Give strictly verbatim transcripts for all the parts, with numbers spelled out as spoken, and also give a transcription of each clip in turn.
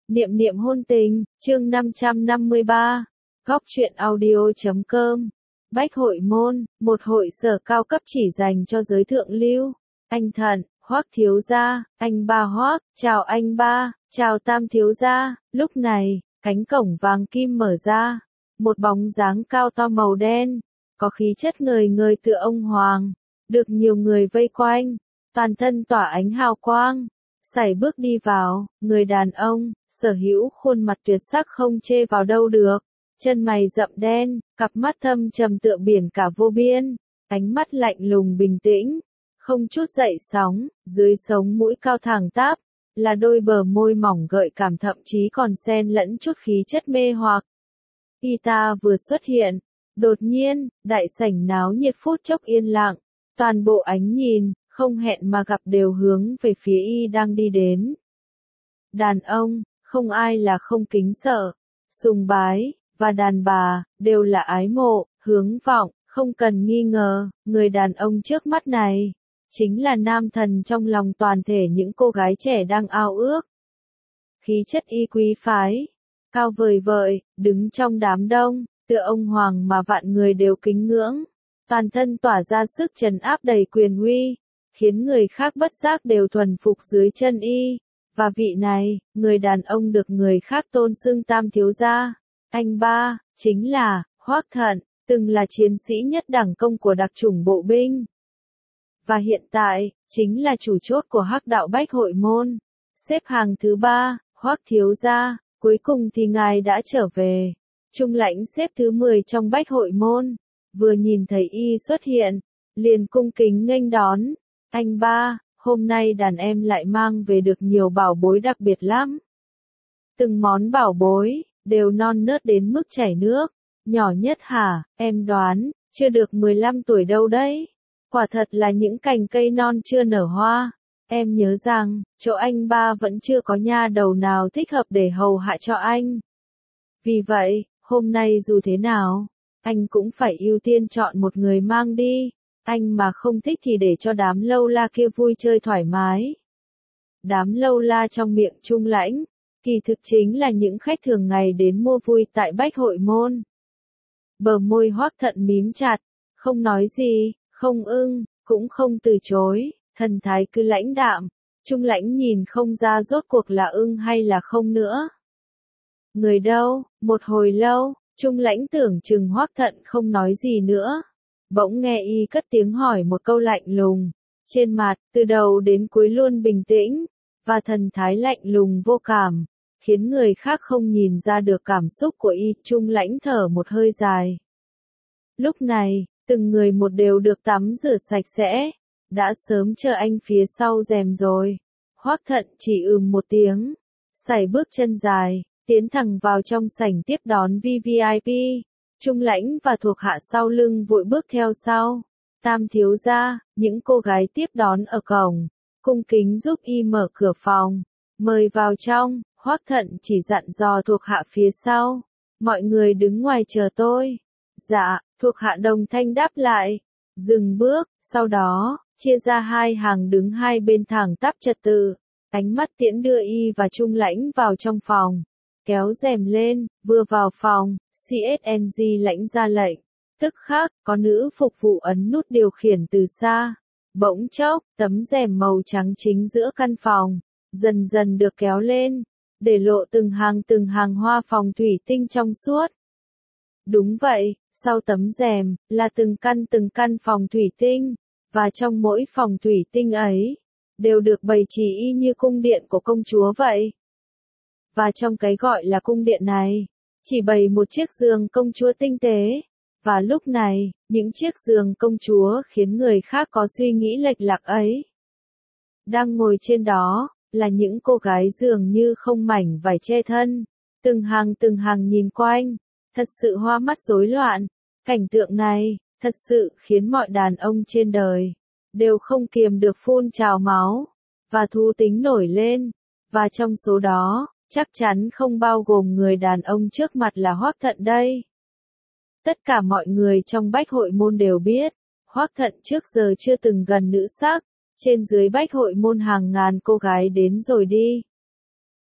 Niệm niệm hôn tình, chương năm trăm năm mươi ba, góc truyện audio.com. Bách hội môn, một hội sở cao cấp chỉ dành cho giới thượng lưu. Anh Thận, Hoắc thiếu gia, anh ba Hoắc, chào anh ba, chào Tam thiếu gia. Lúc này, cánh cổng vàng kim mở ra, một bóng dáng cao to màu đen, có khí chất ngời ngời tựa ông hoàng, được nhiều người vây quanh, toàn thân tỏa ánh hào quang. Sải bước đi vào, người đàn ông, sở hữu khuôn mặt tuyệt sắc không chê vào đâu được, chân mày rậm đen, cặp mắt thâm trầm tựa biển cả vô biên, ánh mắt lạnh lùng bình tĩnh, không chút dậy sóng, dưới sống mũi cao thẳng tắp, là đôi bờ môi mỏng gợi cảm thậm chí còn xen lẫn chút khí chất mê hoặc. Y ta vừa xuất hiện, đột nhiên, đại sảnh náo nhiệt phút chốc yên lặng, toàn bộ ánh nhìn, không hẹn mà gặp đều hướng về phía y đang đi đến. Đàn ông, không ai là không kính sợ, sùng bái, và đàn bà, đều là ái mộ, hướng vọng, không cần nghi ngờ, người đàn ông trước mắt này, chính là nam thần trong lòng toàn thể những cô gái trẻ đang ao ước. Khí chất y quý phái, cao vời vợi, đứng trong đám đông, tựa ông hoàng mà vạn người đều kính ngưỡng, toàn thân tỏa ra sức trấn áp đầy quyền uy, khiến người khác bất giác đều thuần phục dưới chân y. Và vị này, người đàn ông được người khác tôn xưng Tam thiếu gia, anh ba, chính là Hoắc Thận, từng là chiến sĩ nhất đẳng công của đặc chủng bộ binh. Và hiện tại, chính là chủ chốt của Hắc đạo Bách hội môn. Xếp hàng thứ ba, Hoắc thiếu gia, cuối cùng thì ngài đã trở về. Trung lãnh xếp thứ mười trong Bách hội môn, vừa nhìn thấy y xuất hiện, liền cung kính nghênh đón. Anh ba, hôm nay đàn em lại mang về được nhiều bảo bối đặc biệt lắm. Từng món bảo bối, đều non nớt đến mức chảy nước. Nhỏ nhất hả, em đoán, chưa được mười lăm tuổi đâu đấy. Quả thật là những cành cây non chưa nở hoa. Em nhớ rằng, chỗ anh ba vẫn chưa có nha đầu nào thích hợp để hầu hạ cho anh. Vì vậy, hôm nay dù thế nào, anh cũng phải ưu tiên chọn một người mang đi. Anh mà không thích thì để cho đám lâu la kia vui chơi thoải mái. Đám lâu la trong miệng Trung lãnh, kỳ thực chính là những khách thường ngày đến mua vui tại Bách hội môn. Bờ môi Hoắc Thận mím chặt, không nói gì, không ưng, cũng không từ chối, thần thái cứ lãnh đạm. Trung lãnh nhìn không ra rốt cuộc là ưng hay là không nữa. Người đâu, một hồi lâu, Trung lãnh tưởng chừng Hoắc Thận không nói gì nữa. Bỗng nghe y cất tiếng hỏi một câu lạnh lùng, trên mặt, từ đầu đến cuối luôn bình tĩnh, và thần thái lạnh lùng vô cảm, khiến người khác không nhìn ra được cảm xúc của y. Trung lãnh thở một hơi dài. Lúc này, từng người một đều được tắm rửa sạch sẽ, đã sớm chờ anh phía sau rèm rồi. Hoắc Thận chỉ ừm một tiếng, sải bước chân dài, tiến thẳng vào trong sảnh tiếp đón vi vi ai pi. Trung lãnh và thuộc hạ sau lưng vội bước theo sau. Tam thiếu gia, những cô gái tiếp đón ở cổng, cung kính giúp y mở cửa phòng, mời vào trong. Hoắc Thận chỉ dặn dò thuộc hạ phía sau, mọi người đứng ngoài chờ tôi. Dạ, thuộc hạ đồng thanh đáp lại, dừng bước, sau đó, chia ra hai hàng đứng hai bên thẳng tắp trật tự, ánh mắt tiễn đưa y và Trung lãnh vào trong phòng. Kéo rèm lên, vừa vào phòng, xê ét en giê lãnh ra lệnh. Tức khắc, có nữ phục vụ ấn nút điều khiển từ xa. Bỗng chốc, tấm rèm màu trắng chính giữa căn phòng, dần dần được kéo lên, để lộ từng hàng từng hàng hoa phòng thủy tinh trong suốt. Đúng vậy, sau tấm rèm, là từng căn từng căn phòng thủy tinh, và trong mỗi phòng thủy tinh ấy, đều được bày trí y như cung điện của công chúa vậy. Và trong cái gọi là cung điện này, chỉ bày một chiếc giường công chúa tinh tế. Và lúc này, những chiếc giường công chúa khiến người khác có suy nghĩ lệch lạc ấy. Đang ngồi trên đó, là những cô gái dường như không mảnh vải che thân. Từng hàng từng hàng nhìn quanh, thật sự hoa mắt rối loạn. Cảnh tượng này, thật sự khiến mọi đàn ông trên đời, đều không kiềm được phun trào máu, và thú tính nổi lên. Và trong số đó, chắc chắn không bao gồm người đàn ông trước mặt là Hoắc Thận đây. Tất cả mọi người trong Bách hội môn đều biết, Hoắc Thận trước giờ chưa từng gần nữ sắc, trên dưới Bách hội môn hàng ngàn cô gái đến rồi đi.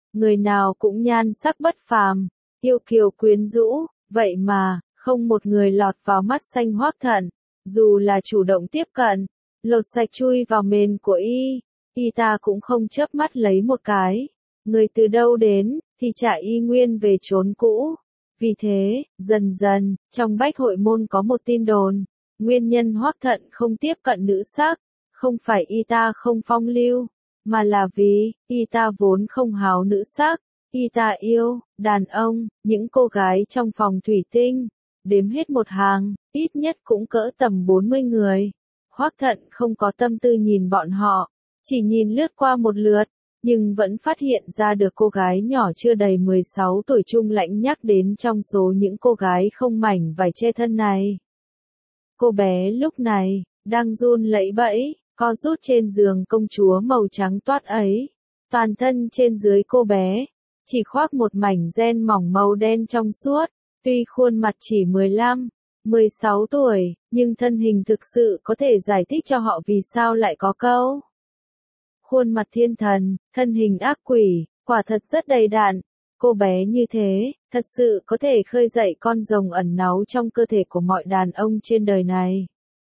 người nào cũng nhan sắc bất phàm, yêu kiều quyến rũ, vậy mà, không một người lọt vào mắt xanh Hoắc Thận, dù là chủ động tiếp cận, lột sạch chui vào mền của y, y ta cũng không chớp mắt lấy một cái. Người từ đâu đến, thì trả y nguyên về chốn cũ. Vì thế, dần dần, trong Bách Hội Môn có một tin đồn, nguyên nhân Hoắc Thận không tiếp cận nữ sắc, không phải y ta không phong lưu, mà là vì, y ta vốn không háo nữ sắc, y ta yêu, đàn ông, những cô gái trong phòng thủy tinh, đếm hết một hàng, ít nhất cũng cỡ tầm bốn mươi người. Hoắc Thận không có tâm tư nhìn bọn họ, chỉ nhìn lướt qua một lượt, nhưng vẫn phát hiện ra được cô gái nhỏ chưa đầy mười sáu tuổi Trung Lãnh nhắc đến trong số những cô gái không mảnh vải che thân này. Cô bé lúc này, đang run lẩy bẩy, co rút trên giường công chúa màu trắng toát ấy. Toàn thân trên dưới cô bé, chỉ khoác một mảnh ren mỏng màu đen trong suốt, tuy khuôn mặt chỉ mười lăm, mười sáu tuổi, nhưng thân hình thực sự có thể giải thích cho họ vì sao lại có câu. Khuôn mặt thiên thần, thân hình ác quỷ, quả thật rất đầy đặn. Cô bé như thế, thật sự có thể khơi dậy con rồng ẩn náu trong cơ thể của mọi đàn ông trên đời này.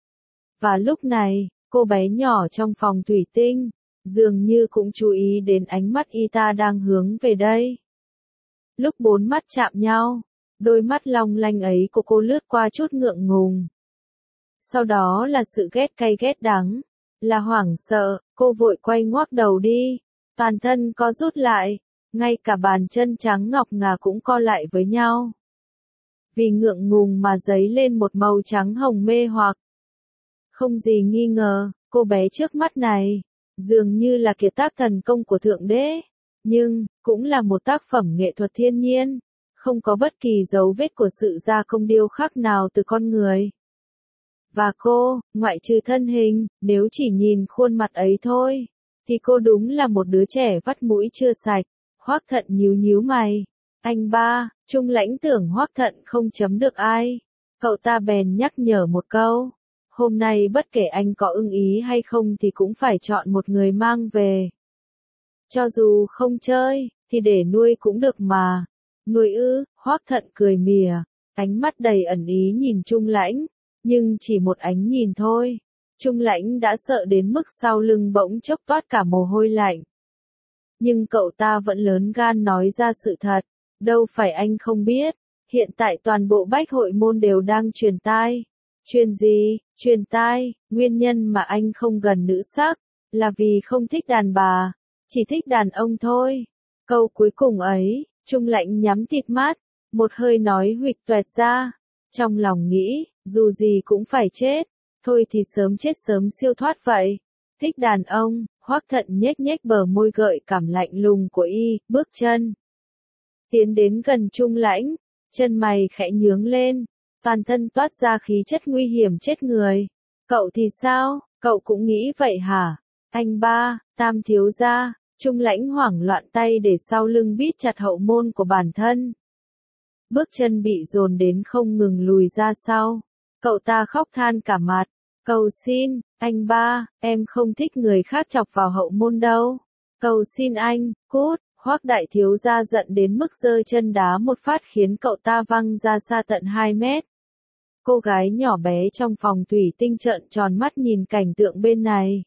Và lúc này, cô bé nhỏ trong phòng thủy tinh, dường như cũng chú ý đến ánh mắt y ta đang hướng về đây. Lúc bốn mắt chạm nhau, đôi mắt long lanh ấy của cô lướt qua chút ngượng ngùng. Sau đó là sự ghét cay ghét đắng, là hoảng sợ, cô vội quay ngoác đầu đi, toàn thân co rút lại, ngay cả bàn chân trắng ngọc ngà cũng co lại với nhau. Vì ngượng ngùng mà dấy lên một màu trắng hồng mê hoặc. Không gì nghi ngờ, cô bé trước mắt này, dường như là kiệt tác thần công của Thượng Đế, nhưng, cũng là một tác phẩm nghệ thuật thiên nhiên, không có bất kỳ dấu vết của sự gia công điêu khắc nào từ con người. Và cô, ngoại trừ thân hình, nếu chỉ nhìn khuôn mặt ấy thôi, thì cô đúng là một đứa trẻ vắt mũi chưa sạch. Hoắc Thận nhíu nhíu mày. Anh ba, Trung Lãnh tưởng Hoắc Thận không chấm được ai. Cậu ta bèn nhắc nhở một câu. Hôm nay bất kể anh có ưng ý hay không thì cũng phải chọn một người mang về. Cho dù không chơi, thì để nuôi cũng được mà. Nuôi ư, Hoắc Thận cười mỉa, ánh mắt đầy ẩn ý nhìn Trung Lãnh. Nhưng chỉ một ánh nhìn thôi, Trung Lãnh đã sợ đến mức sau lưng bỗng chốc toát cả mồ hôi lạnh. Nhưng cậu ta vẫn lớn gan nói ra sự thật, đâu phải anh không biết, hiện tại toàn bộ Bách Hội Môn đều đang truyền tai. Truyền gì? Truyền tai, nguyên nhân mà anh không gần nữ sắc, là vì không thích đàn bà, chỉ thích đàn ông thôi. Câu cuối cùng ấy, Trung Lãnh nhắm tịt mắt, một hơi nói huỵch toẹt ra, trong lòng nghĩ, dù gì cũng phải chết, thôi thì sớm chết sớm siêu thoát vậy. Thích đàn ông, Hoắc Thận nhếch nhếch bờ môi gợi cảm lạnh lùng của y, bước chân tiến đến gần Trung Lãnh, chân mày khẽ nhướng lên, toàn thân toát ra khí chất nguy hiểm chết người. Cậu thì sao, cậu cũng nghĩ vậy hả? Anh ba, Tam thiếu gia. Trung Lãnh hoảng loạn tay để sau lưng bít chặt hậu môn của bản thân. Bước chân bị dồn đến không ngừng lùi ra sau. Cậu ta khóc than cả mặt. Cầu xin, anh ba, em không thích người khác chọc vào hậu môn đâu. Cầu xin anh, cút. Hoắc đại thiếu gia giận đến mức giơ chân đá một phát khiến cậu ta văng ra xa tận hai mét. Cô gái nhỏ bé trong phòng thủy tinh trợn tròn mắt nhìn cảnh tượng bên này.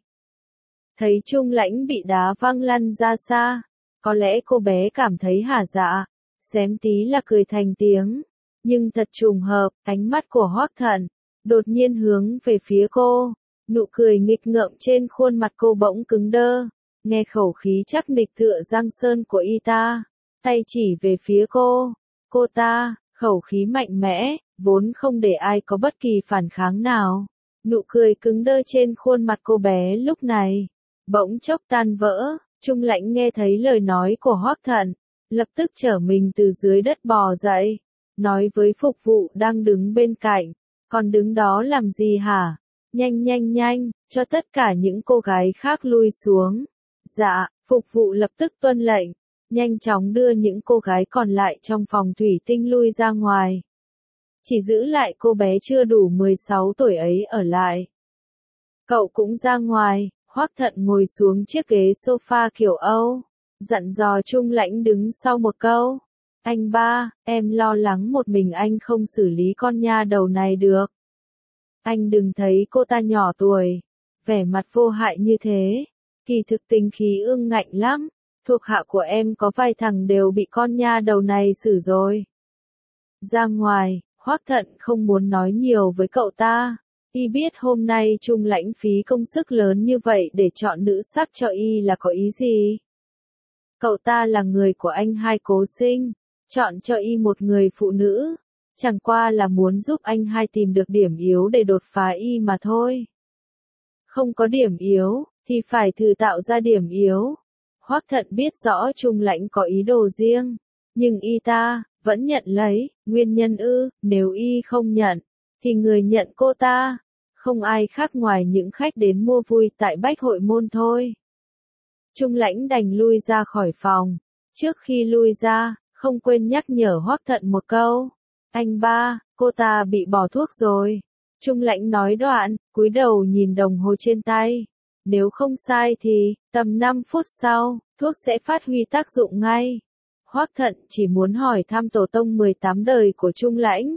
Thấy Trung Lãnh bị đá văng lăn ra xa, có lẽ cô bé cảm thấy hả dạ, xém tí là cười thành tiếng. Nhưng thật trùng hợp, ánh mắt của Hoắc Thận đột nhiên hướng về phía cô, nụ cười nghịch ngợm trên khuôn mặt cô bỗng cứng đơ, nghe khẩu khí chắc nịch tựa Giang Sơn của y ta, tay chỉ về phía cô, cô ta, khẩu khí mạnh mẽ, vốn không để ai có bất kỳ phản kháng nào. Nụ cười cứng đơ trên khuôn mặt cô bé lúc này, bỗng chốc tan vỡ. Trung Lãnh nghe thấy lời nói của Hoắc Thận, lập tức trở mình từ dưới đất bò dậy, nói với phục vụ đang đứng bên cạnh, còn đứng đó làm gì hả? Nhanh nhanh nhanh, cho tất cả những cô gái khác lui xuống. Dạ, phục vụ lập tức tuân lệnh, nhanh chóng đưa những cô gái còn lại trong phòng thủy tinh lui ra ngoài. Chỉ giữ lại cô bé chưa đủ mười sáu tuổi ấy ở lại. Cậu cũng ra ngoài. Hoắc Thận ngồi xuống chiếc ghế sofa kiểu Âu, Dặn dò Trung Lãnh đứng sau một câu. Anh ba, em lo lắng một mình anh không xử lý con nha đầu này được. Anh đừng thấy cô ta nhỏ tuổi, vẻ mặt vô hại như thế. Kỳ thực tính khí ương ngạnh lắm. Thuộc hạ của em có vài thằng đều bị con nha đầu này xử rồi. Ra ngoài, Hoắc Thận không muốn nói nhiều với cậu ta. Y biết hôm nay Trung Lãnh phí công sức lớn như vậy để chọn nữ sắc cho Y là có ý gì. Cậu ta là người của anh hai cố sinh, chọn cho Y một người phụ nữ, chẳng qua là muốn giúp anh hai tìm được điểm yếu để đột phá Y mà thôi. Không có điểm yếu, thì phải thử tạo ra điểm yếu. Hoắc Thận biết rõ Trung Lãnh có ý đồ riêng, nhưng Y ta vẫn nhận lấy. Nguyên nhân ư? Nếu Y không nhận, thì người nhận cô ta không ai khác ngoài những khách đến mua vui tại Bách Hội Môn thôi. Trung Lãnh đành lui ra khỏi phòng. Trước khi lui ra, không quên nhắc nhở Hoắc Thận một câu. Anh ba, cô ta bị bỏ thuốc rồi. Trung Lãnh nói đoạn, cúi đầu nhìn đồng hồ trên tay. Nếu không sai thì, tầm năm phút sau, thuốc sẽ phát huy tác dụng ngay. Hoắc Thận chỉ muốn hỏi thăm tổ tông mười tám đời của Trung Lãnh.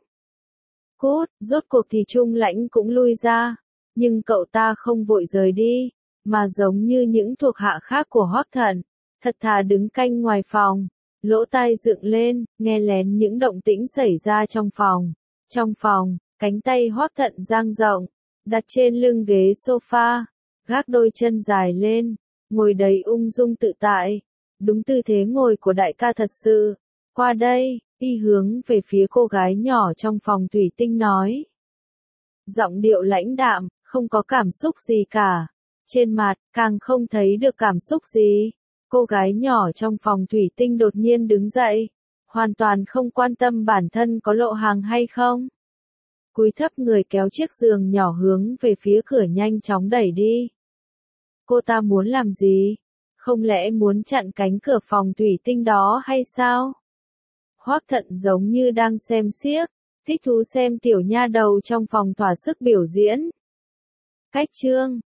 Cút, rốt cuộc thì Trung Lãnh cũng lui ra. Nhưng cậu ta không vội rời đi, mà giống như những thuộc hạ khác của Hoắc Thận, thật thà đứng canh ngoài phòng, lỗ tai dựng lên, nghe lén những động tĩnh xảy ra trong phòng. Trong phòng, cánh tay Hoắc Thận dang rộng, đặt trên lưng ghế sofa, gác đôi chân dài lên, ngồi đầy ung dung tự tại. Đúng tư thế ngồi của đại ca thật sự. Qua đây, Y hướng về phía cô gái nhỏ trong phòng thủy tinh nói. Giọng điệu lãnh đạm, không có cảm xúc gì cả. Trên mặt, càng không thấy được cảm xúc gì. Cô gái nhỏ trong phòng thủy tinh đột nhiên đứng dậy, hoàn toàn không quan tâm bản thân có lộ hàng hay không. Cúi thấp người kéo chiếc giường nhỏ hướng về phía cửa nhanh chóng đẩy đi. Cô ta muốn làm gì? Không lẽ muốn chặn cánh cửa phòng thủy tinh đó hay sao? Hoắc Thận giống như đang xem xiếc, thích thú xem tiểu nha đầu trong phòng thỏa sức biểu diễn. Cách chương